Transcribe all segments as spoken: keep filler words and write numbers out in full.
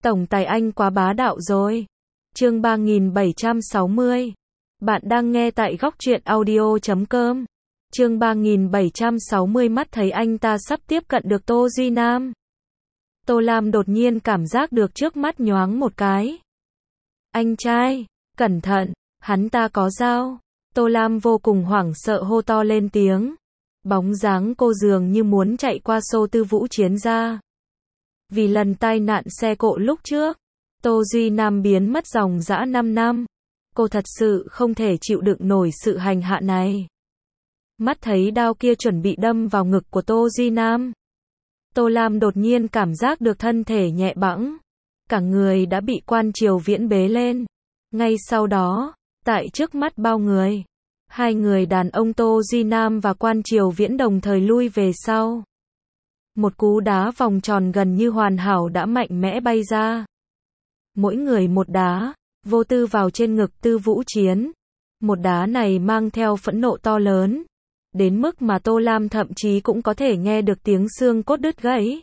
Tổng tài anh quá bá đạo rồi. Chương ba nghìn bảy trăm sáu mươi. Bạn đang nghe tại góc truyện audio chấm com. Chương ba nghìn bảy trăm sáu mươi mắt thấy anh ta sắp tiếp cận được Tô Duy Nam. Tô Lam đột nhiên cảm giác được trước mắt nhoáng một cái. Anh trai, cẩn thận, hắn ta có dao. Tô Lam vô cùng hoảng sợ hô to lên tiếng. Bóng dáng cô dường như muốn chạy qua xô Tư Vũ Chiến ra. Vì lần tai nạn xe cộ lúc trước, Tô Duy Nam biến mất dòng dã năm năm. Cô thật sự không thể chịu đựng nổi sự hành hạ này. Mắt thấy đao kia chuẩn bị đâm vào ngực của Tô Duy Nam. Tô Lam đột nhiên cảm giác được thân thể nhẹ bẫng. Cả người đã bị Quan Triều Viễn bế lên. Ngay sau đó, tại trước mắt bao người, hai người đàn ông Tô Duy Nam và Quan Triều Viễn đồng thời lui về sau. Một cú đá vòng tròn gần như hoàn hảo đã mạnh mẽ bay ra. Mỗi người một đá, vô tư vào trên ngực Tư Vũ Chiến. Một đá này mang theo phẫn nộ to lớn, đến mức mà Tô Lam thậm chí cũng có thể nghe được tiếng xương cốt đứt gãy.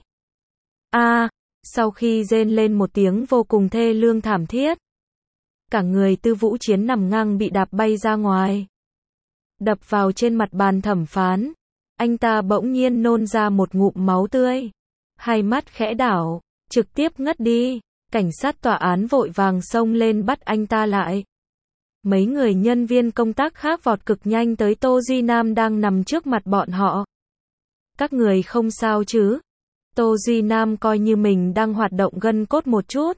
A, à, sau khi rên lên một tiếng vô cùng thê lương thảm thiết, cả người Tư Vũ Chiến nằm ngang bị đạp bay ra ngoài, đập vào trên mặt bàn thẩm phán. Anh ta bỗng nhiên nôn ra một ngụm máu tươi, hai mắt khẽ đảo, trực tiếp ngất đi. Cảnh sát tòa án vội vàng xông lên bắt anh ta lại. Mấy người nhân viên công tác khác vọt cực nhanh tới Tô Duy Nam đang nằm trước mặt bọn họ. Các người không sao chứ? Tô Duy Nam coi như mình đang hoạt động gân cốt một chút.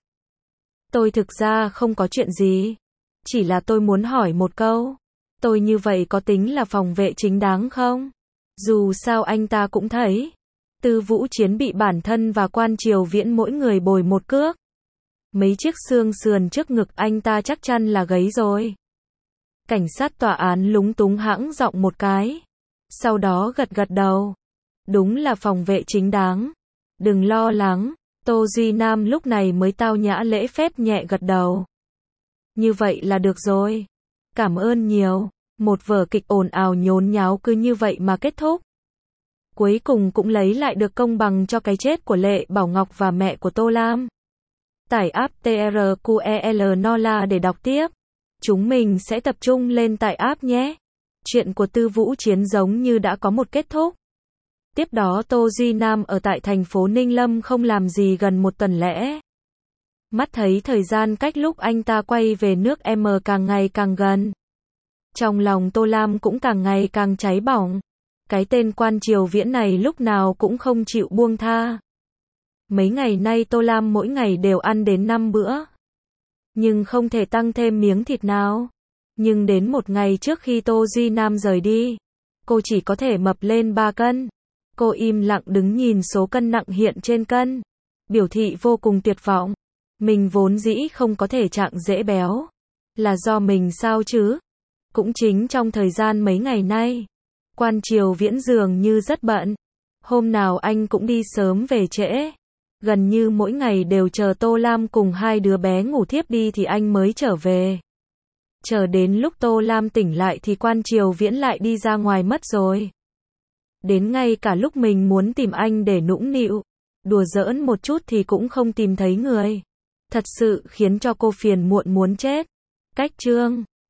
Tôi thực ra không có chuyện gì. Chỉ là tôi muốn hỏi một câu. Tôi như vậy có tính là phòng vệ chính đáng không? Dù sao anh ta cũng thấy. Tư Vũ Chiến bị bản thân và Quan Triều Viễn mỗi người bồi một cước. Mấy chiếc xương sườn trước ngực anh ta chắc chắn là gấy rồi. Cảnh sát tòa án lúng túng hãng giọng một cái. Sau đó gật gật đầu. Đúng là phòng vệ chính đáng. Đừng lo lắng. Tô Duy Nam lúc này mới tao nhã lễ phép nhẹ gật đầu. Như vậy là được rồi. Cảm ơn nhiều. Một vở kịch ồn ào nhốn nháo cứ như vậy mà kết thúc. Cuối cùng cũng lấy lại được công bằng cho cái chết của Lệ Bảo Ngọc và mẹ của Tô Lam. Tải app tê rờ quy e lờ Nola để đọc tiếp. Chúng mình sẽ tập trung lên tải app nhé. Chuyện của Tư Vũ Chiến giống như đã có một kết thúc. Tiếp đó Tô Duy Nam ở tại thành phố Ninh Lâm không làm gì gần một tuần lễ. Mắt thấy thời gian cách lúc anh ta quay về nước M càng ngày càng gần. Trong lòng Tô Lam cũng càng ngày càng cháy bỏng. Cái tên Quan Triều Viễn này lúc nào cũng không chịu buông tha. Mấy ngày nay Tô Lam mỗi ngày đều ăn đến năm bữa. Nhưng không thể tăng thêm miếng thịt nào. Nhưng đến một ngày trước khi Tô Duy Nam rời đi, cô chỉ có thể mập lên ba cân. Cô im lặng đứng nhìn số cân nặng hiện trên cân. Biểu thị vô cùng tuyệt vọng. Mình vốn dĩ không có thể trạng dễ béo. Là do mình sao chứ? Cũng chính trong thời gian mấy ngày nay, Quan Triều Viễn dường như rất bận. Hôm nào anh cũng đi sớm về trễ. Gần như mỗi ngày đều chờ Tô Lam cùng hai đứa bé ngủ thiếp đi thì anh mới trở về. Chờ đến lúc Tô Lam tỉnh lại thì Quan Triều Viễn lại đi ra ngoài mất rồi. Đến ngay cả lúc mình muốn tìm anh để nũng nịu, đùa giỡn một chút thì cũng không tìm thấy người. Thật sự khiến cho cô phiền muộn muốn chết. Cách chương